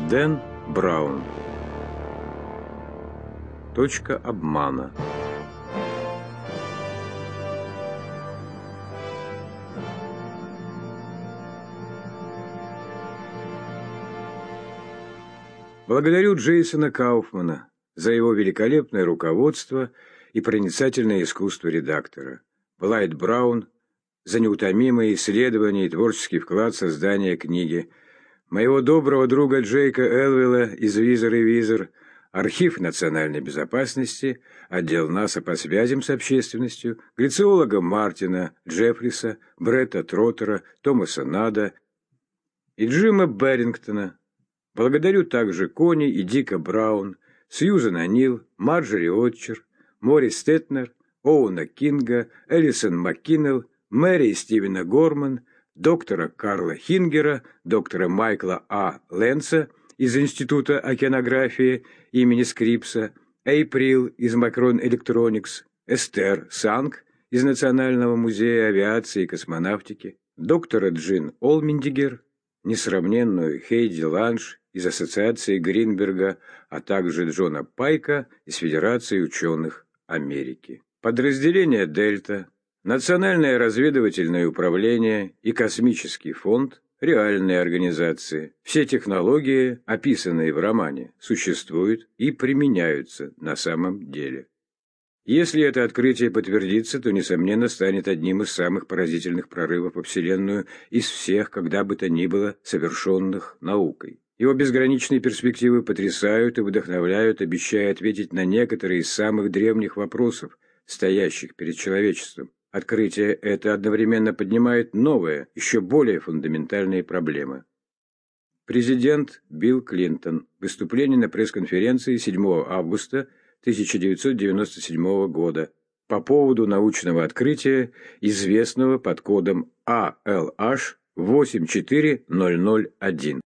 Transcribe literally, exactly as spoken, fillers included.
Дэн Браун. Точка обмана. Благодарю Джейсона Кауфмана за его великолепное руководство и проницательное искусство редактора, Блайт Браун за неутомимые исследования и творческий вклад в создание книги, моего доброго друга Джейка Элвилла из «Визор и Визор», архив национальной безопасности, отдел НАСА по связям с общественностью, глициолога Мартина Джеффриса, Бретта Троттера, Томаса Нада и Джима Беррингтона. Благодарю также Кони и Дика Браун, Сьюзан О'Нил, Марджори Отчер, Морис Тетнер, Оуэна Кинга, Элисон Маккиннелл, Мэри и Стивена Горман, доктора Карла Хингера, доктора Майкла А. Ленца из Института океанографии имени Скрипса, Эйприл из Макрон Электроникс, Эстер Санг из Национального музея авиации и космонавтики, доктора Джин Олмендигер, несравненную Хейди Ланш из Ассоциации Гринберга, а также Джона Пайка из Федерации ученых Америки. Подразделение «Дельта», Национальное разведывательное управление и Космический фонд – реальные организации. Все технологии, описанные в романе, существуют и применяются на самом деле. Если это открытие подтвердится, то, несомненно, станет одним из самых поразительных прорывов во Вселенную из всех, когда бы то ни было, совершенных наукой. Его безграничные перспективы потрясают и вдохновляют, обещая ответить на некоторые из самых древних вопросов, стоящих перед человечеством. Открытие это одновременно поднимает новые, еще более фундаментальные проблемы. Президент Билл Клинтон. Выступление на пресс-конференции седьмого августа тысяча девятьсот девяносто седьмого года по поводу научного открытия, известного под кодом А Л H восемь четыре ноль ноль один.